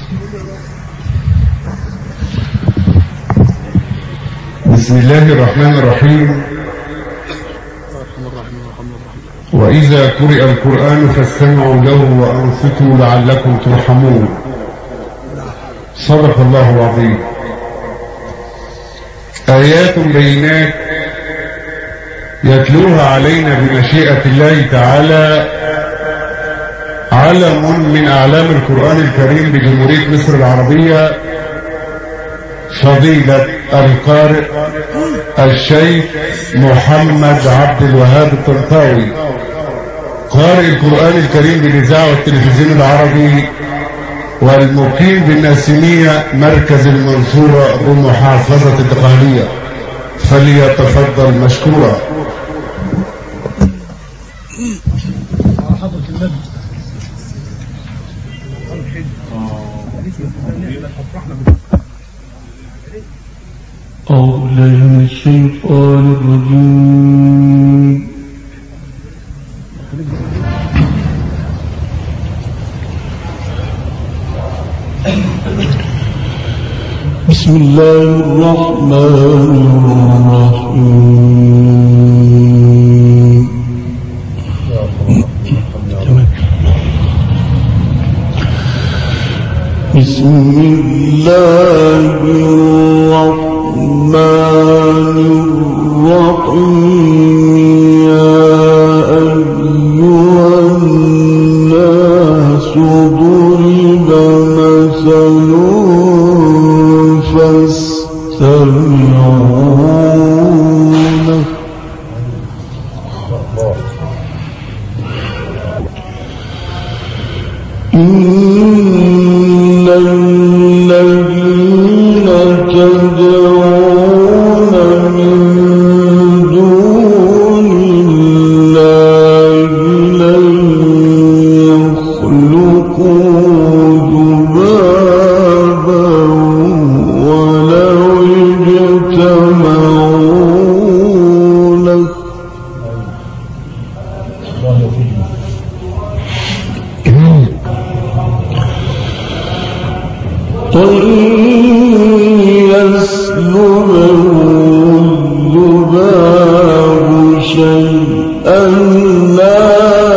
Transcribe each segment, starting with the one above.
بسم الله الرحمن الرحيم. وإذا قرئ القرآن فاستمعوا له وأنصتوا لعلكم ترحمون. صدق الله العظيم. آيات بينات يتلوها علينا بمشيئة الله تعالى علم من أعلام القرآن الكريم بجمهورية مصر العربية، فضيلة القارئ الشيخ محمد عبد الوهاب الطنطاوي، قارئ القرآن الكريم بالإذاعة والتلفزيون العربي، والمقيم بالناسمية مركز المنصورة بمحافظة الدقهلية، فليتفضل مشكورا. أعوذ بالله من الشيطان الرجيم. بسم الله الرحمن الرحيم. بسم الله الرحمن الرحيم. يا أيها الناس ضرب مثل فاستمعوا له. إن الذين تدعون من دون الله لن يخلقوا ذبابا ولو اجتمعوا له. يسلبهم الذباب شيئا لا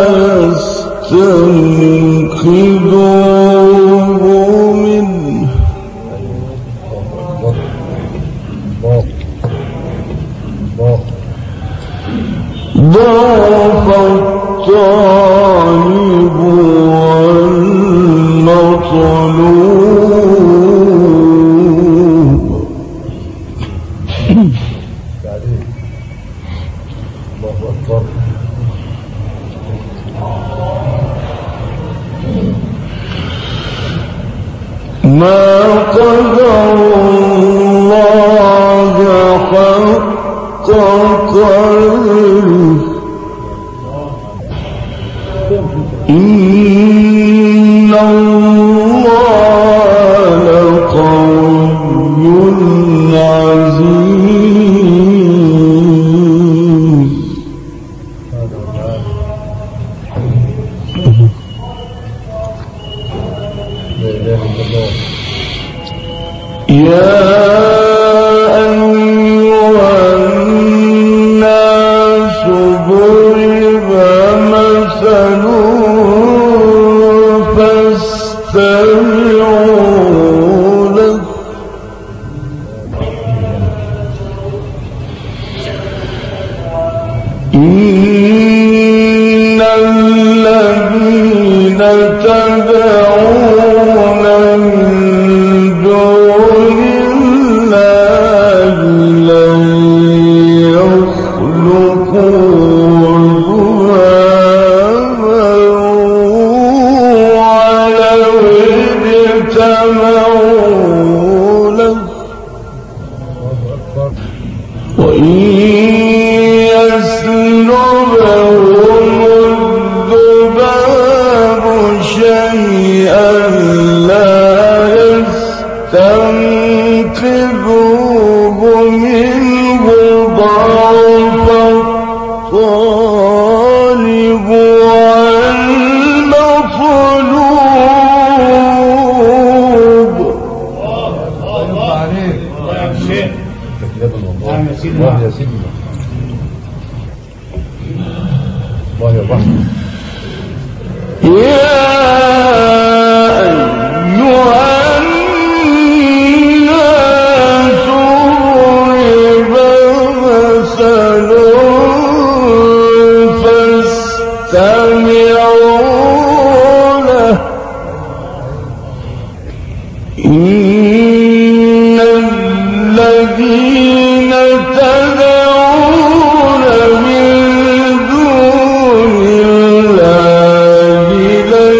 يستنقذوه منه. ضعف الطالب والمطلوب. ما قدر الله حق قدره. إن الله لقوي عزيز. يا أيها الناس ضرب مثل فاستمعوا له. إن الذين تدعون من دون الله الله يا سيدنا الله يا بحر يا أيها الناس ضرب مثل فاستمعوا له إن الذين تدعون من دون الله لن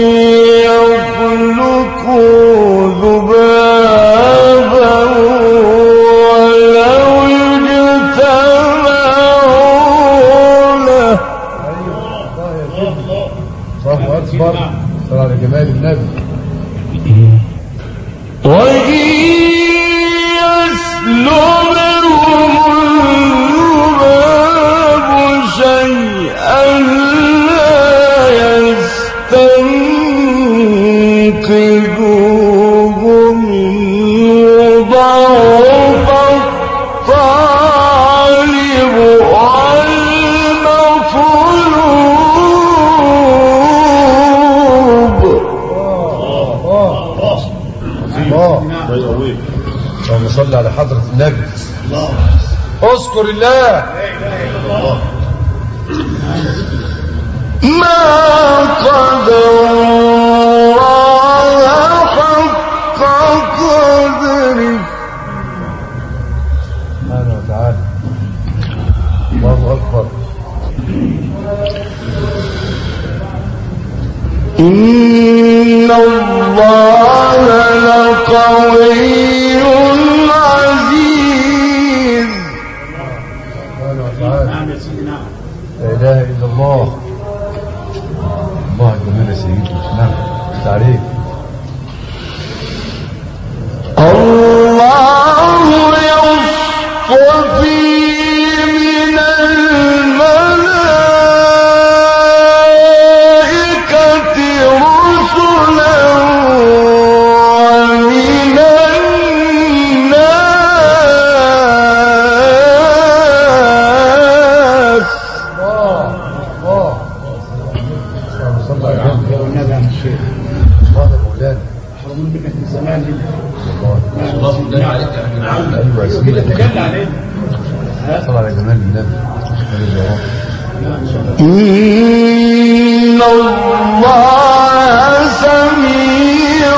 يخلقوا ذبابا ولو اجتمعوا له. الله أكبر صلى على جمال النبي. وإن يسلبهم الذباب شيئا لا يستنقذوه منه ضعف الطالب والمطلوب. اللهم صل على حضرة النبي. اذكر الله. ما قدر الله حق قدره. سبحانه وتعالى. الله أكبر. إن الله لقوي عزيز. سبحانه وتعالى. لا إله إلا الله. الله الجميل يا سيدي. نعم تعريف. الله يصطفي من الملائكة رسلا ومن الناس. اللهم صل على النبي. الله مولانا. حرمون منك من زمان هنا. الله عليك. أيوة يا سيدي. صل على جمال النبي. إن الله سميع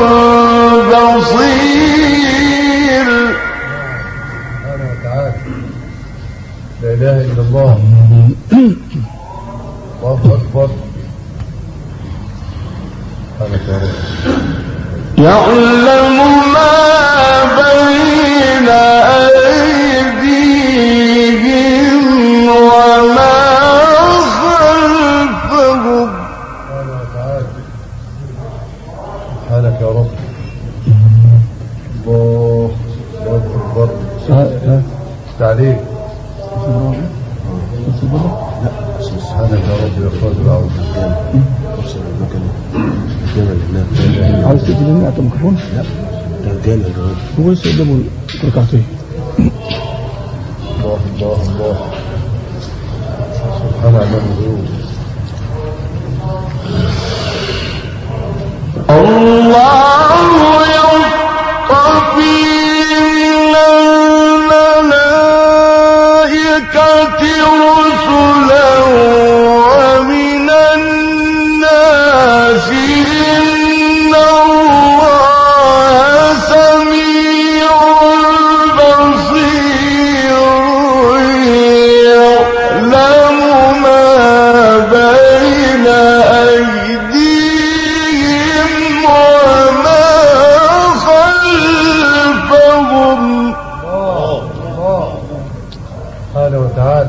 بصير. سبحانه وتعالى. لا إله إلا الله. الله أكبر. سبحانك يا رب. يعلم ما بين أيديهم وما خلفهم. سبحانه وتعالى. سبحانك يا رب. الله أكبر. تعليق. سبحانك يا رب يا قادر أعوذ عاوز تدي لنا الميكروفون؟ لا رجال هو لسه قدامه ركعتين. الله الله الله. سبحان الله الغيوب. الله يصطفي من الملائكة رسلا ومن الناس. إن الله سميع بصير. يعلم ما بين أيديهم وما خلفهم. سبحانه وتعالى.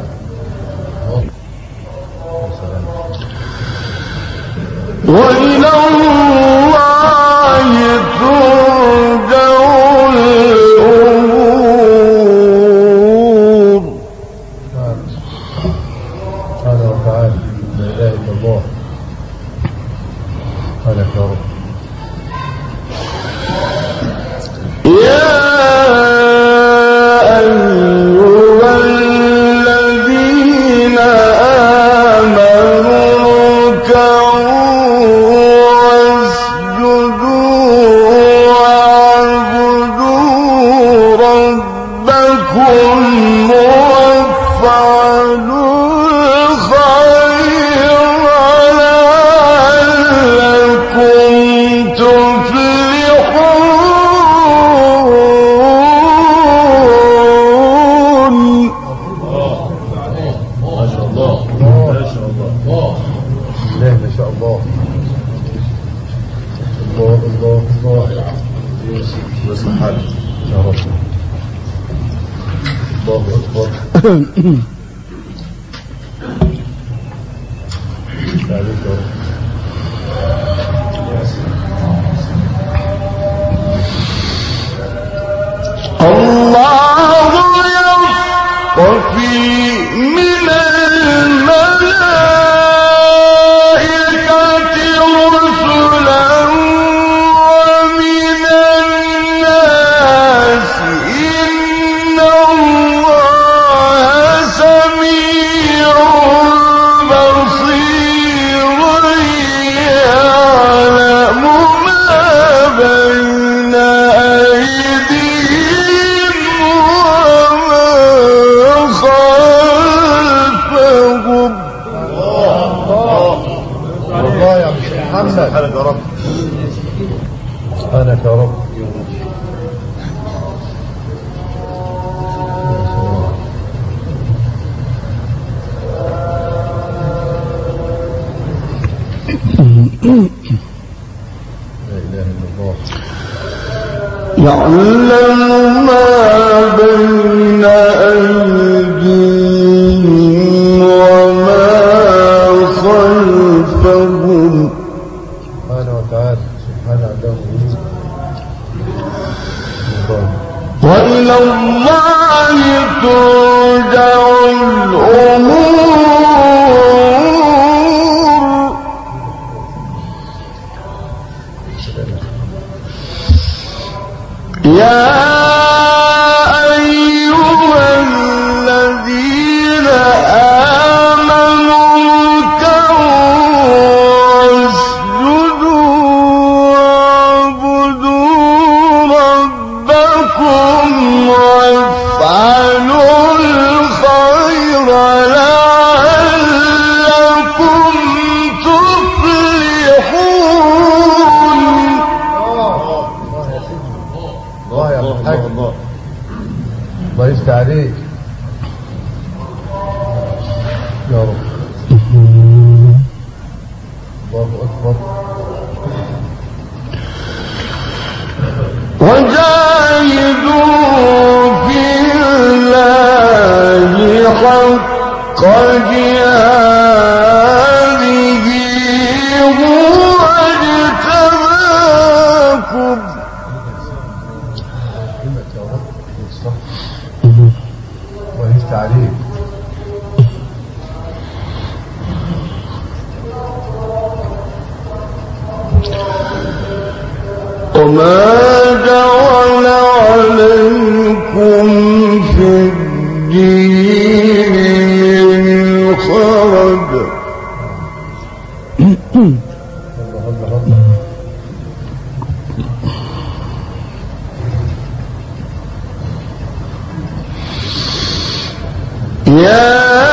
وإلى الله ترجع الأمور. سبحانه وتعالى. لا إله إلا الله. سبحانك يا رب. يا أيها يعلم ما بين أيديهم وما خلفهم سبحانه وتعالى سبحانه وتعالى وإلى الله ترجع الأمور يا أيها الذين آمنوا اركعوا واسجدوا واعبدوا ربكم وافعلوا الخير لعلكم تفلحون. الله يا حاج الله يفتح عليك يا رب. الله أكبر. وجاهدوا في الله حق جهاده هو اجتباكم. يا رب الله يفتح عليك. وما جعل عليكم في الدين من حرج يا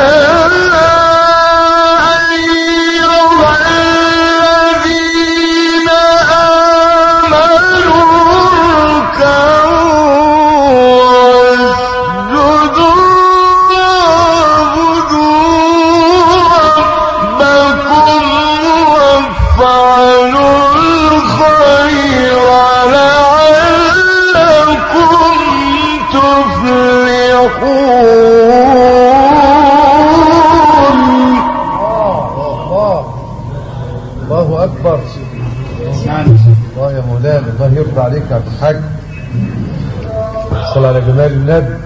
الله أكبر. الله يا مولانا الله يرضى عليك يا عبد الحاج. صل على جمال النبي.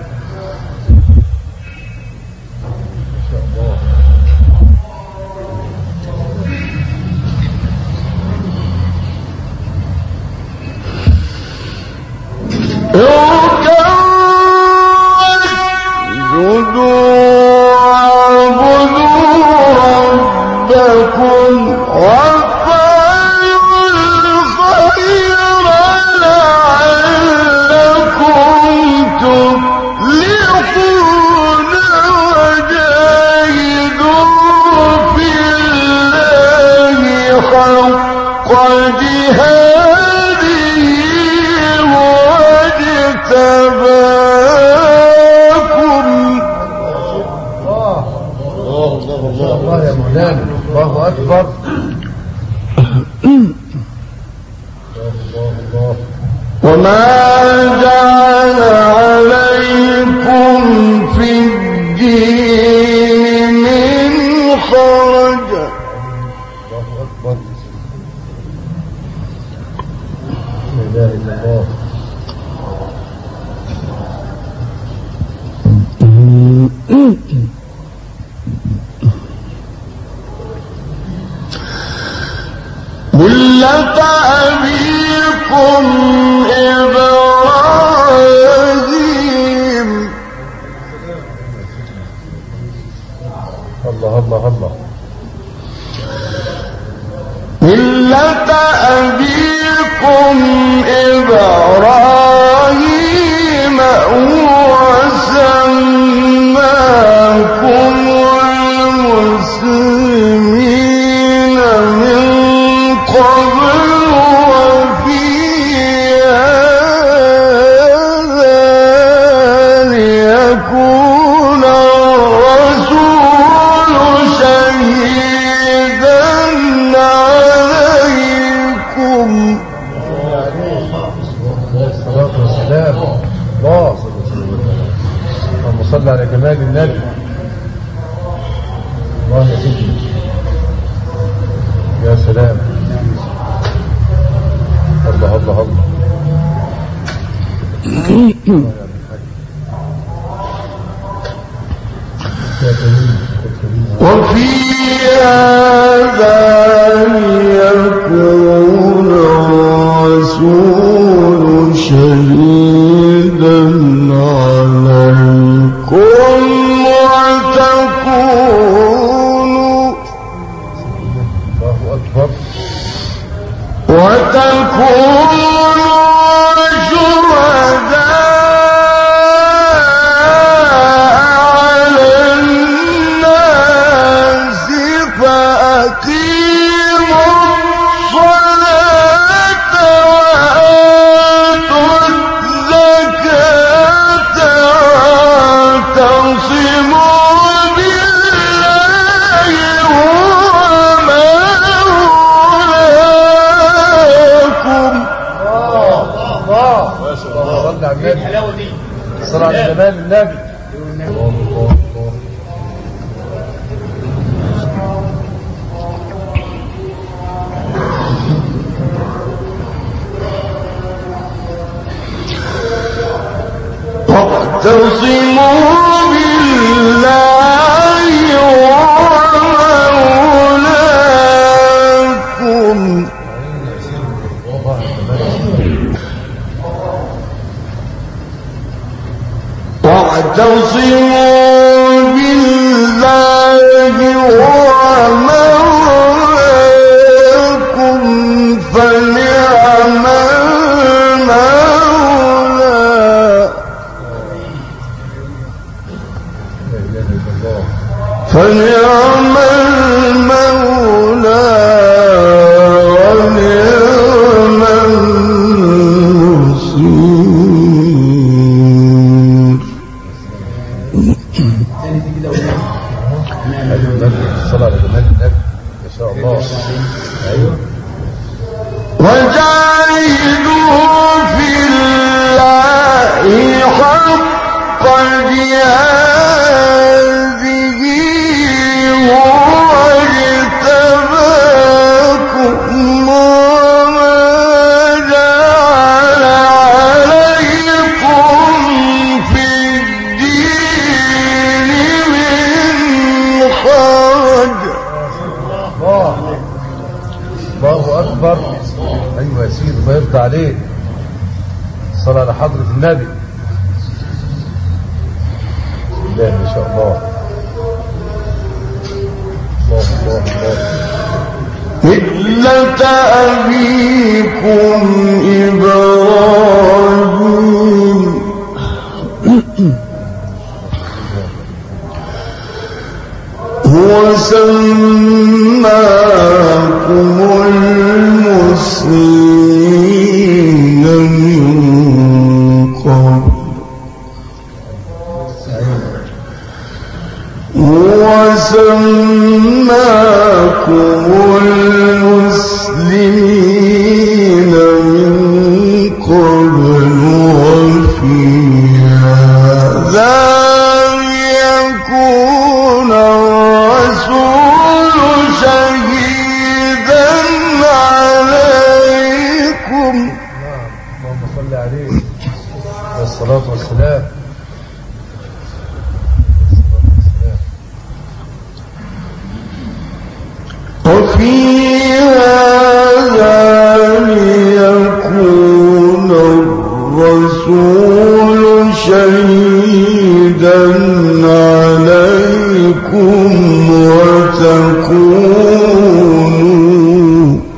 وما جعل عليكم في الدين من حرج الله أكبر لا إله إلا الله ملة أبيكم إبراهيم الله الله الله ملة أبيكم إبراهيم وسماكم المسلمين من قبل وفي هذا ليكون الرسول شهيدا عليكم. الصلاة والسلام الله اللهم صل على جمال النبي. الله يا سيدي يا سلام الله الله الله وفي هذا ليكون الرسول شهيدا عليكم وتكونوا شهداء على الناس فأقيموا الصلاة وآتوا الزكاة واعتصموا بالله صلى على النبي صلى على جمال النبي. واعتصموا بالله ومولاكم واعتصموا بالله ومولاكم فنعم المولى فنعم المولى ونعم النصير. صلى على جمال النبي ما شاء الله. ايوه وجاهدوا في الله حق جهاده هو اجتباكم وما جعل عليكم في الدين من حرج. الله أكبر. أيوة يا سيدي الله يرضى عليك. صلى على حضرة النبي. الله ما شاء الله. الله الله الله. ملة أبيكم إبراهيم هو سماكم المسلمين من قبل هو سماكم المسلمين من قبل وفي هذا ليكون الرسول شهيدا عليكم. اللهم صل عليه والصلاة والسلام. وفي هذا ليكون الرسول شهيدا عليكم وتكونوا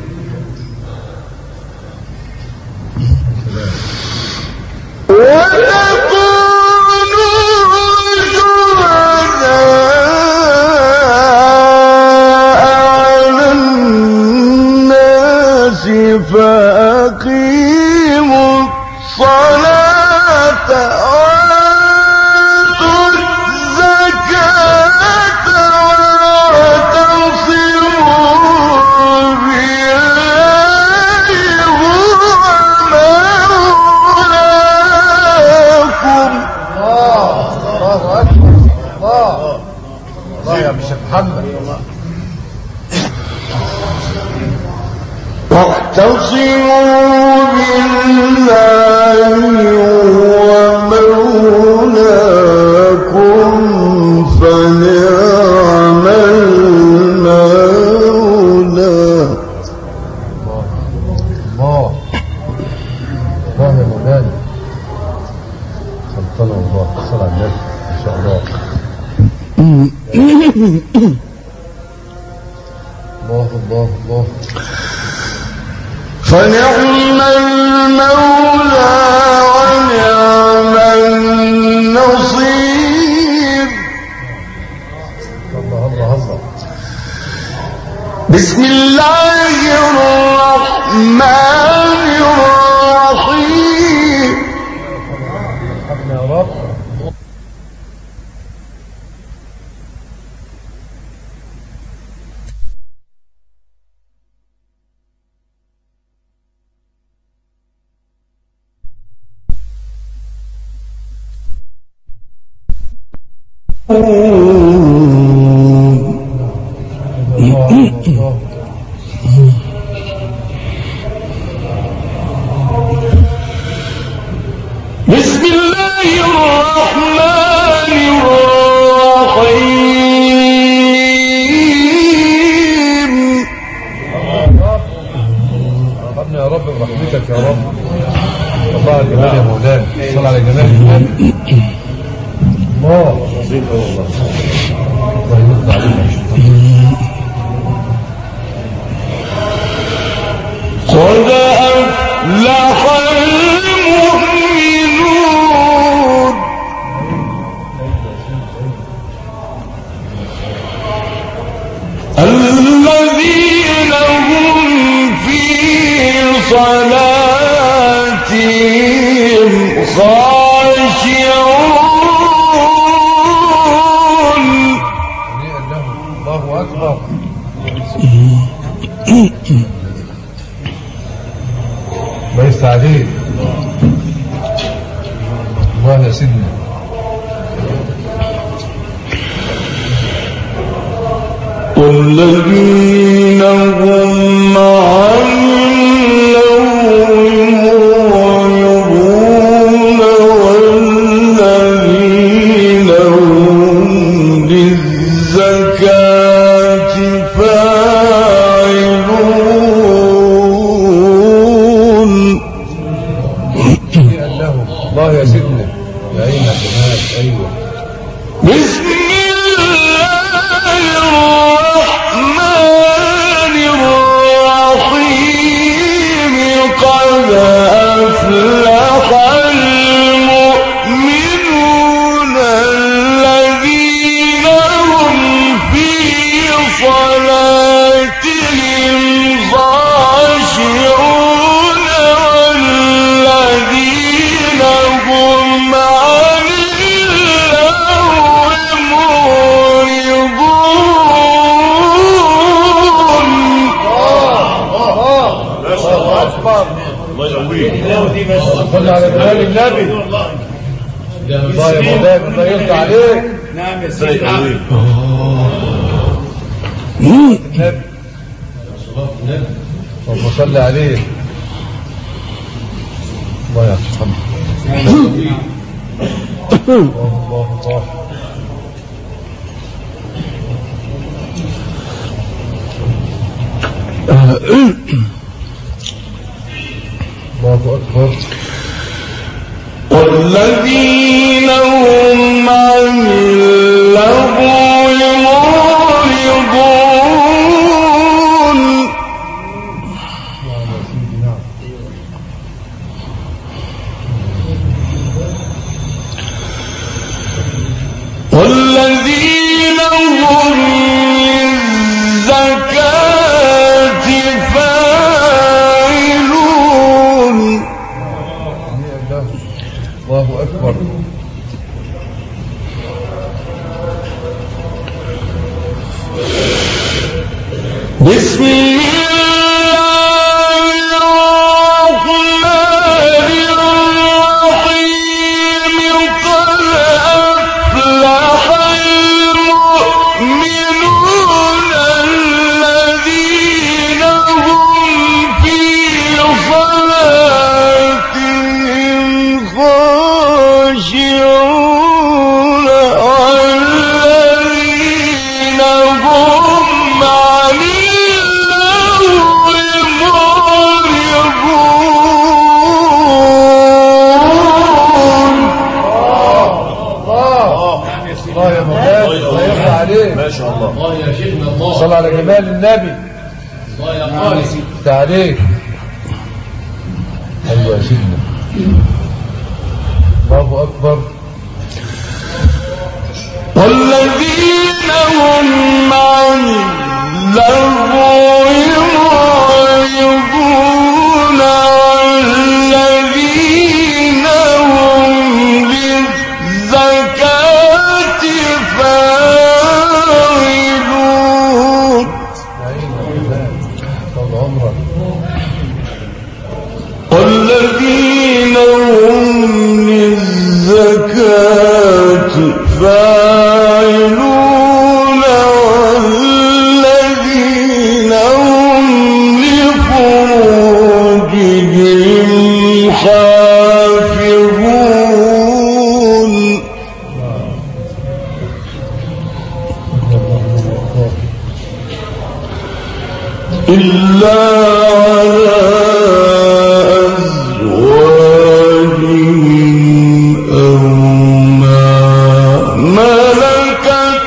فأقيموا الصلاة وآتوا الزكاة واعتصموا بالله هو مولاكم. الله أكبر. الله يا شيخ محمد. واعتصموا بالله هو مولاكم فنعم المولى. الله يا مولانا. سلطان الله. صلى على النبي ان شاء الله. الله فنعم المولى ونعم النصير. الله. بسم الله الرحمن الرحيم. يا رب. بسم الله الرحمن الرحيم. يا رب برحمتك يا رب. الله على الجمال يا مولانا. صل على جمال النبي. الله عظيم والله. الله يرضى عليك. قد أفلح المؤمنون الذين هم في صلاتهم خاشعون. الله أكبر. ليس عليك. الله يا سيدنا. والذين هم عن اللغو معرضون والذين هم للزكاة فاعلون. الله يا سيدنا. يا عيني يا جمال. ايوه. بسم الرحمن الرحيم. قد أفلح المؤمنون الذين هم في صلاتهم خاشعون والذين هم عن اللغو معرضون. صلى على جمال النبي. الله يا مولانا الله يرضى عليك. نعم يا سيدي النبي اللهم صل عليه. الله يرحمه. الله أكبر. والذين هم عن اللغو معرضون والذين هم للزكاة فاعلون. الله أكبر. بسم الله الرحمن الرحيم. قد أفلح المؤمنون الذين هم في صلاتهم خاشعون والذين هم عن اللغو معرضون. الله يا مولانا الله يرضى عليك. ما شاء الله. الله يا شيخنا الله. صلى على جمال النبي. الله يا قارسي. عليك. ايوه يا سيدنا. الله اكبر. والذين هم عن اللغو معرضون والذين هم للزكاة فاعلون. طول عمرك. والذين هم للزكاة فاعلون والذين هم لفروجهم حافظون. إلا على أزواجهم أو ما ملكت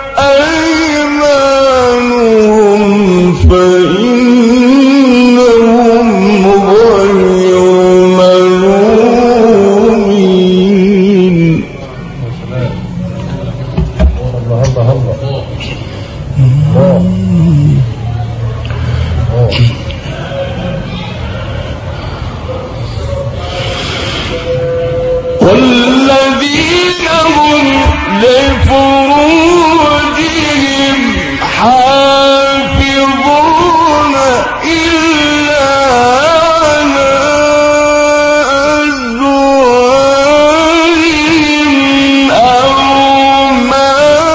أيمانهم فإنهم غير ملومين. الله الله الله. والذين هم لفروجهم حافظون إلا على أزواجهم أو ما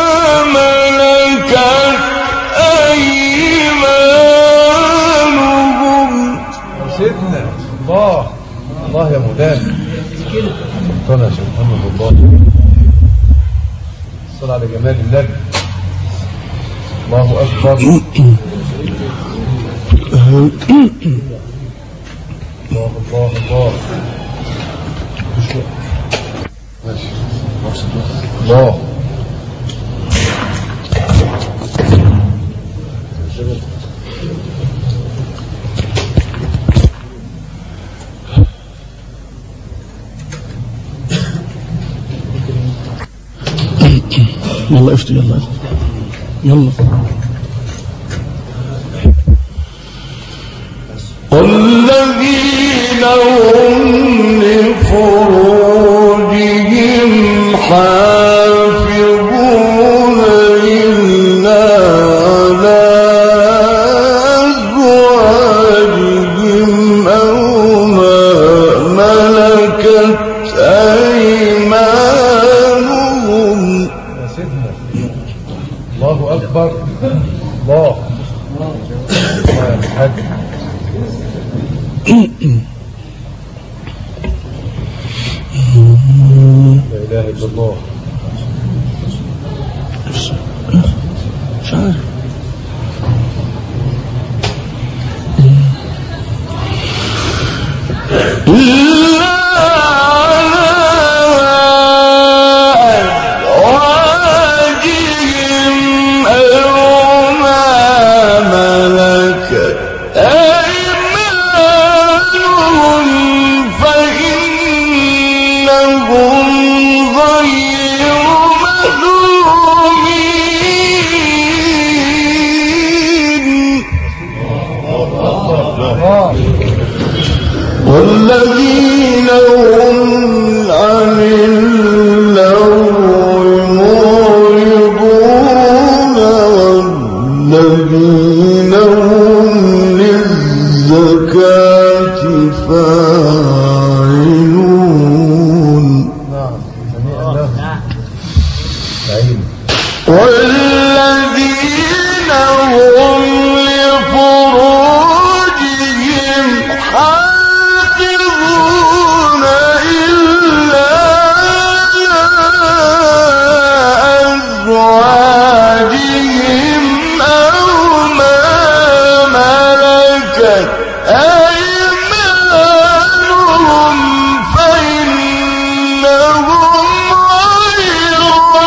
ملكت أيمانهم. سيدنا الله. الله يا مولانا. صلى يا شيخ محمد الله. صلى على جمال النبي. الله أكبر. الله الله الله. ماشي. الله. يلا افتح يلا يلا. والذين هم لفروجهم حافظون إلا على أزواجهم أو ما أيمانهم. يا سيدنا الله أكبر. الله يا الحاج لا إله إلا الله. مش عارف والذين هم عن اللغو معرضون والذين هم للزكاة فاعلون. والذين هم لفروجهم حافظون إلا أزواجهم أو ما ملكت أيمانهم فإنهم غير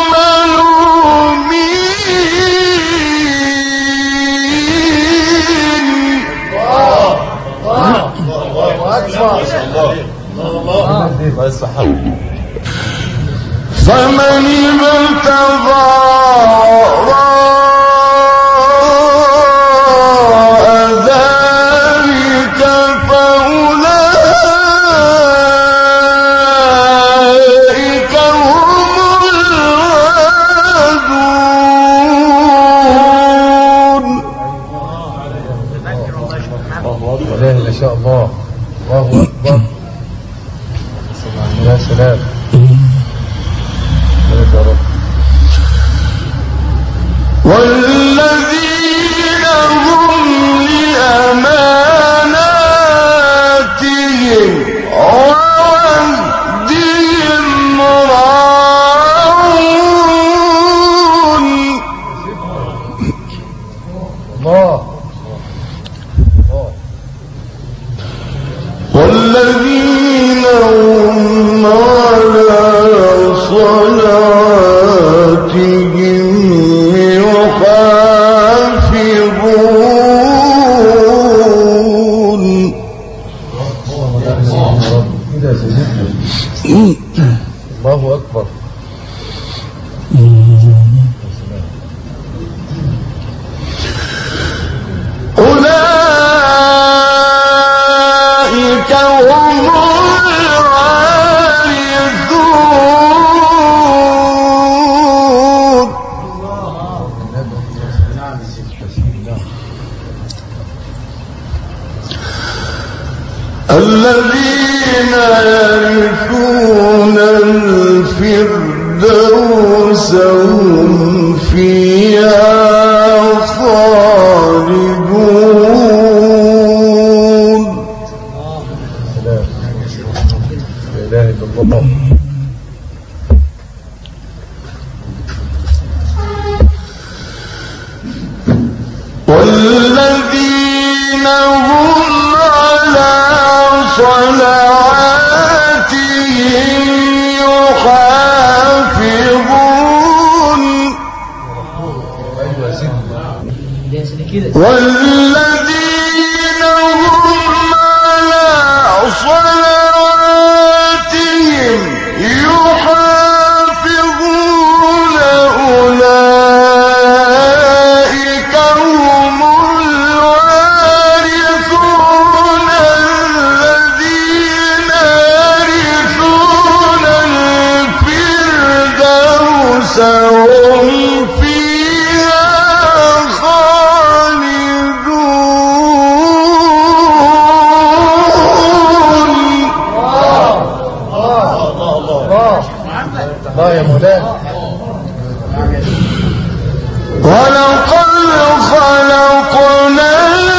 ملومين. فمن ابتغى وراء ذلك فأولئك هم العادون. والله ما شاء الله. الله أكبر. يا سلام يا رب. والذين هم لأماناتهم وعهدهم راعون. الله. والذين هم على صلاتهم يحافظون. الله أكبر. أولئك هم الوارثون. الذين يرثون الفردوس هم فيها خالدون. لا إله إلا الله. والذين هم على صلاتهم يحافظون. والذين هم على صلاتهم الله يا مولانا. ولقد خلقنا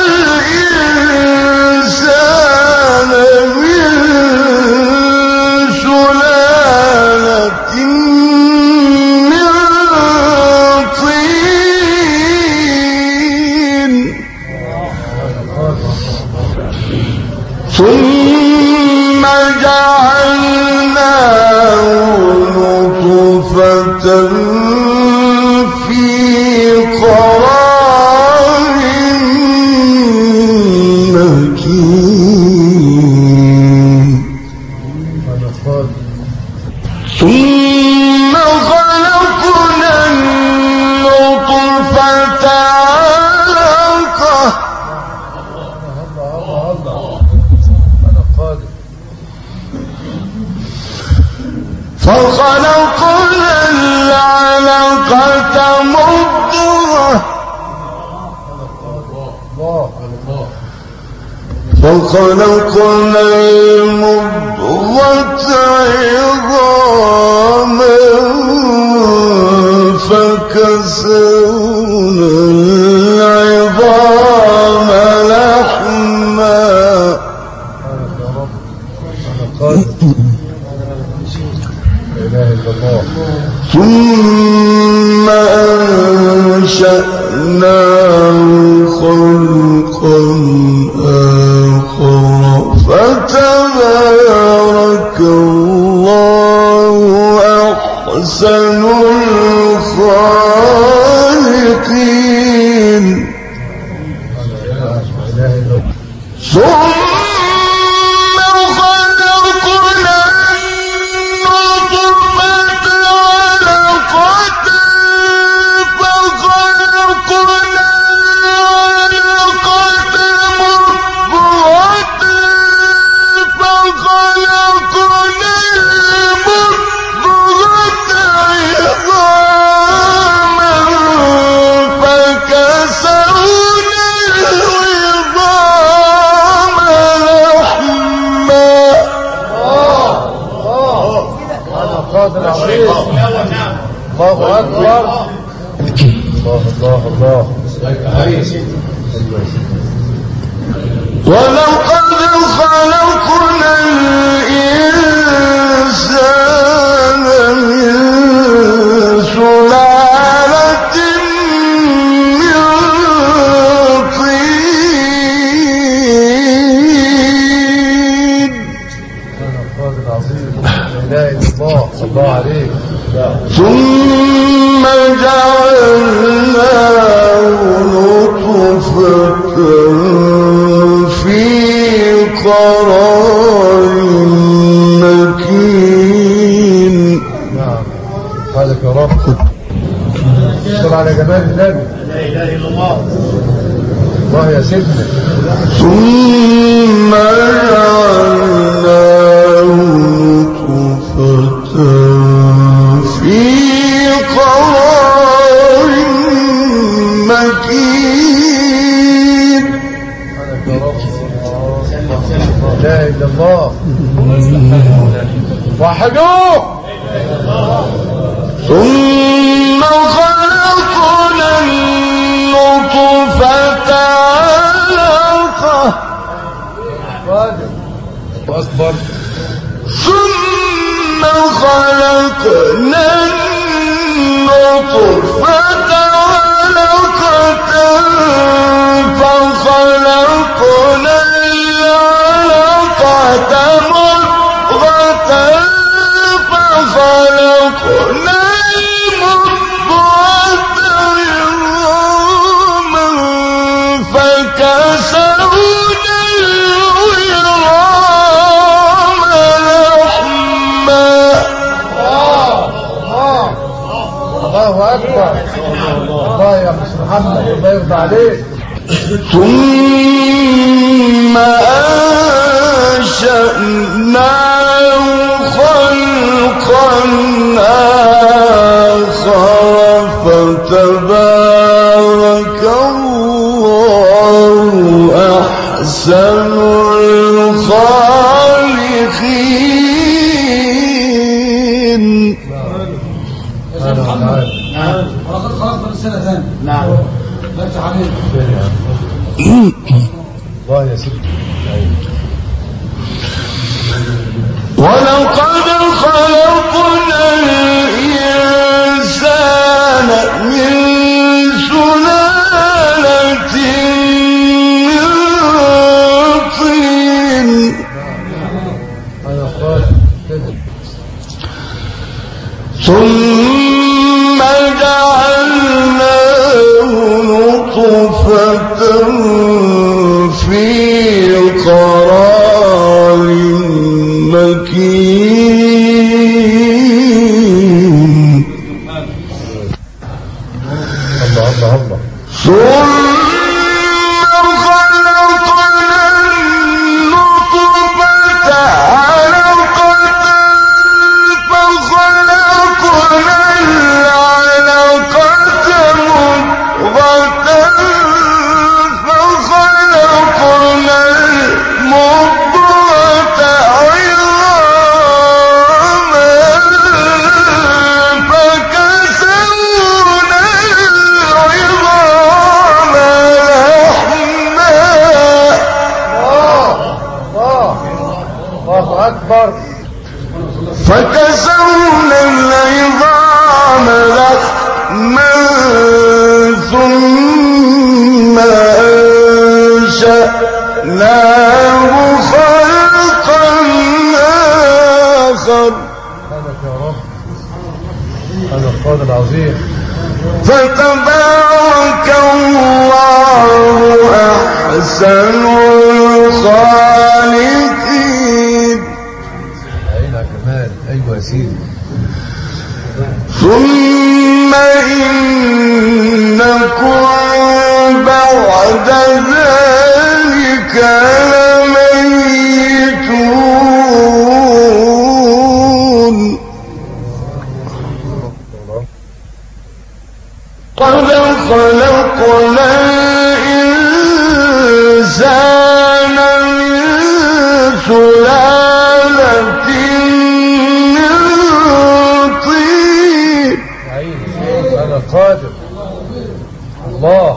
الإنسان من سلالة من طين ثم جعلناه نطفة في قرار مكين ثم خلقنا النطفة علقة فخلقنا العلقة مضغة فخلقنا المضغة عظاما فكسونا العظام لحما ثم أنشأناه خلقا آخر فتبارك الله أحسن الخالقين الله أكبر. الله الله ولقد خلقنا الإنسان من سلالة من طين الله عليك ثم جعلناه نطفة في قرار مكين. نعم قالك يا رب صل على جمال النبي. لا إله إلا الله. الله يا سيدنا. ثم جعلناه نطفة في قرار مكين. لا إله إلا الله. وحدوه. ثم خلقنا النطفة علقة أكبر. ثم خلقنا النطفة علقة فخلقنا العلقة مضغة فخلقنا المضغة عظاما فكسونا العظام لحما. الله أكبر. الله يا محمد الله يرضى عليك. ثم أنشأناه خلقا آخر فتبارك الله أحسن الخالقين. الله يا سيدي. ولقد خلقنا الإنسان من سلالة من طين ثم جعلناه نطفة في قرار مكين الله ثم خلقنا النطفة علقة فخلقنا العلقة مضغة فخلقنا المضغة عظاما فكسونا العظام لحما الله أكبر. فكسونا العظام لحما ثم أنشأناه خلقا آخر سبحانك يا رب. أنا القادر العظيم. فتبارك الله أحسن الخالقين. عينها كمان. أيوة يا سيدي. ثم إنكم بعد ذلك لميتون. قد خلقنا الإنسان من سلالة من طين أنا قادر. الله.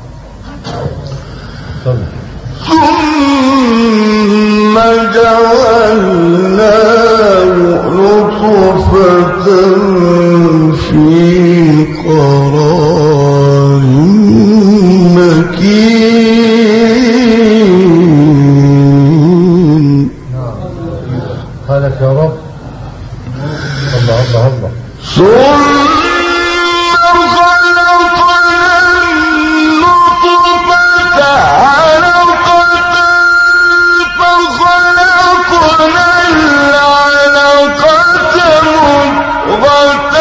ثم جعلناه نطفة في قرار مكين. سبحانك يا رب. الله الله الله. ثم خلقنا النطفة علقة فخلقنا العلقة مضغة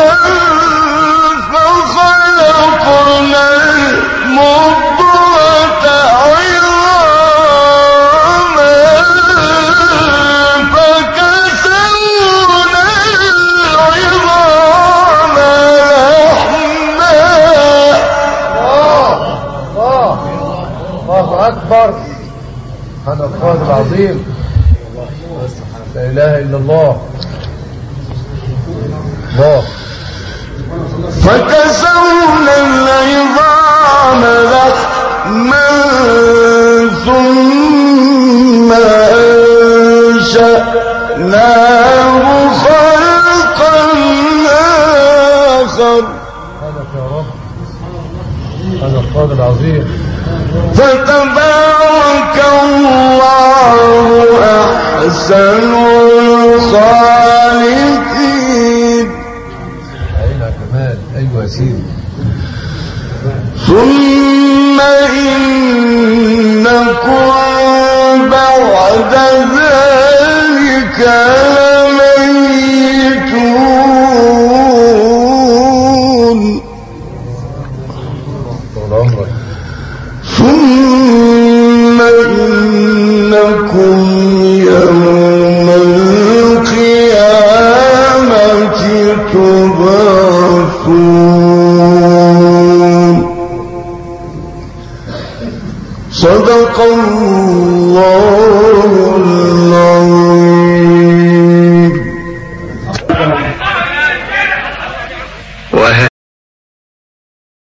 فخلقنا المضغة عظاما فكسونا العظام لحما. الله أكبر. أنا القادر العظيم. لا إله إلا الله. الله. فكسونا العظام لحما ثم أنشأناه خلقا آخر سبحانك يا رب. أنا القادر العظيم. فتبارك الله أحسن الخالقين. عينها كمان. أيوة يا سيدي. ثم إنكم بعد ذلك لميتون. طول عمرك. ثم إنكم يوم القيامة تبعثون. صدق الله